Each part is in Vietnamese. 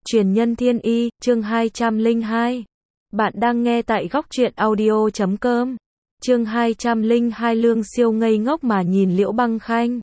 Truyền nhân thiên y, chương 202. Bạn đang nghe tại góc truyện audio.com. Chương 202 Lương Siêu ngây ngốc mà nhìn Liễu Băng Khanh.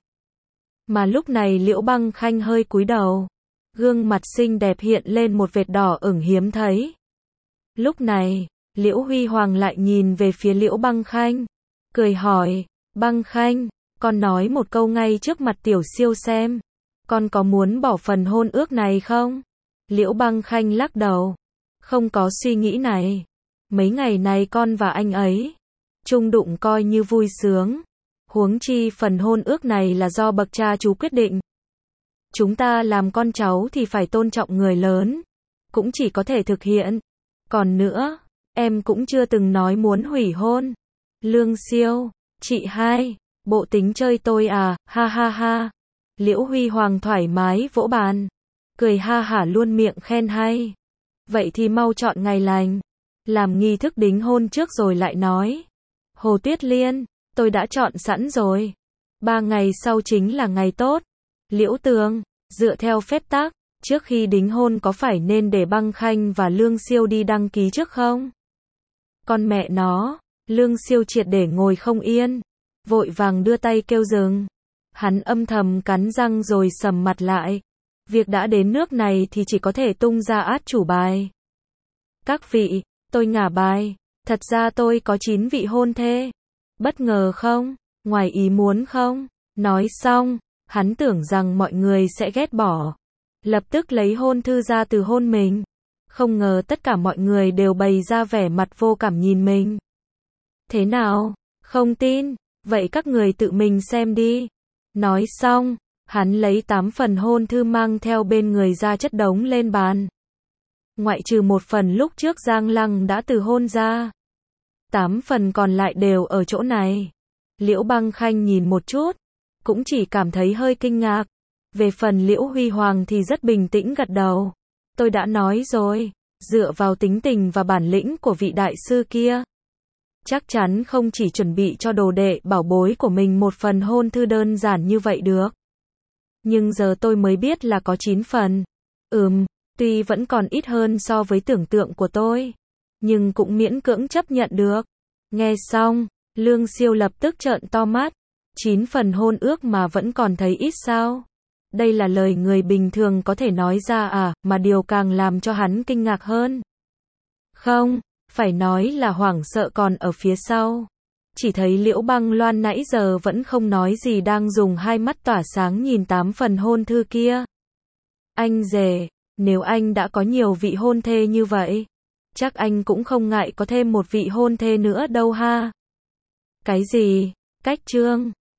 Mà lúc này Liễu Băng Khanh hơi cúi đầu. Gương mặt xinh đẹp hiện lên một vệt đỏ ửng hiếm thấy. Lúc này, Liễu Huy Hoàng lại nhìn về phía Liễu Băng Khanh. Cười hỏi, Băng Khanh, con nói một câu ngay trước mặt Tiểu Siêu xem. Con có muốn bỏ phần hôn ước này không? Liễu Băng Khanh lắc đầu. Không có suy nghĩ này. Mấy ngày này con và anh ấy chung đụng coi như vui sướng. Huống chi phần hôn ước này là do bậc cha chú quyết định. Chúng ta làm con cháu thì phải tôn trọng người lớn. Cũng chỉ có thể thực hiện. Còn nữa, em cũng chưa từng nói muốn hủy hôn. Lương Siêu, chị hai, bộ tính chơi tôi à, ha ha ha. Liễu Huy Hoàng thoải mái vỗ bàn. Cười ha hả luôn miệng khen hay. Vậy thì mau chọn ngày lành. Làm nghi thức đính hôn trước rồi lại nói. Hồ Tuyết Liên, tôi đã chọn sẵn rồi. 3 ngày sau chính là ngày tốt. Liễu Tường, dựa theo phép tắc, trước khi đính hôn có phải nên để Băng Khanh và Lương Siêu đi đăng ký trước không? Con mẹ nó, Lương Siêu triệt để ngồi không yên. Vội vàng đưa tay kêu dừng. Hắn âm thầm cắn răng rồi sầm mặt lại. Việc đã đến nước này thì chỉ có thể tung ra át chủ bài. Các vị, tôi ngả bài. Thật ra tôi có 9 vị hôn thê. Bất ngờ không? Ngoài ý muốn không? Nói xong, hắn tưởng rằng mọi người sẽ ghét bỏ. Lập tức lấy hôn thư ra từ hôn mình. Không ngờ tất cả mọi người đều bày ra vẻ mặt vô cảm nhìn mình. Thế nào? Không tin? Vậy các người tự mình xem đi. Nói xong, hắn lấy 8 phần hôn thư mang theo bên người ra chất đống lên bàn. Ngoại trừ một phần lúc trước Giang Lăng đã từ hôn ra. 8 phần còn lại đều ở chỗ này. Liễu Băng Khanh nhìn một chút, cũng chỉ cảm thấy hơi kinh ngạc. Về phần Liễu Huy Hoàng thì rất bình tĩnh gật đầu. Tôi đã nói rồi, dựa vào tính tình và bản lĩnh của vị đại sư kia. Chắc chắn không chỉ chuẩn bị cho đồ đệ bảo bối của mình một phần hôn thư đơn giản như vậy được. Nhưng giờ tôi mới biết là có 9 phần. Tuy vẫn còn ít hơn so với tưởng tượng của tôi. Nhưng cũng miễn cưỡng chấp nhận được. Nghe xong, Lương Siêu lập tức trợn to mắt. 9 phần hôn ước mà vẫn còn thấy ít sao? Đây là lời người bình thường có thể nói ra à, mà điều càng làm cho hắn kinh ngạc hơn. Không, phải nói là hoảng sợ còn ở phía sau. Chỉ thấy Liễu Băng Loan nãy giờ vẫn không nói gì đang dùng hai mắt tỏa sáng nhìn 8 phần hôn thư kia. Anh rể, nếu anh đã có nhiều vị hôn thê như vậy, chắc anh cũng không ngại có thêm một vị hôn thê nữa đâu ha. Cái gì? Cách trương?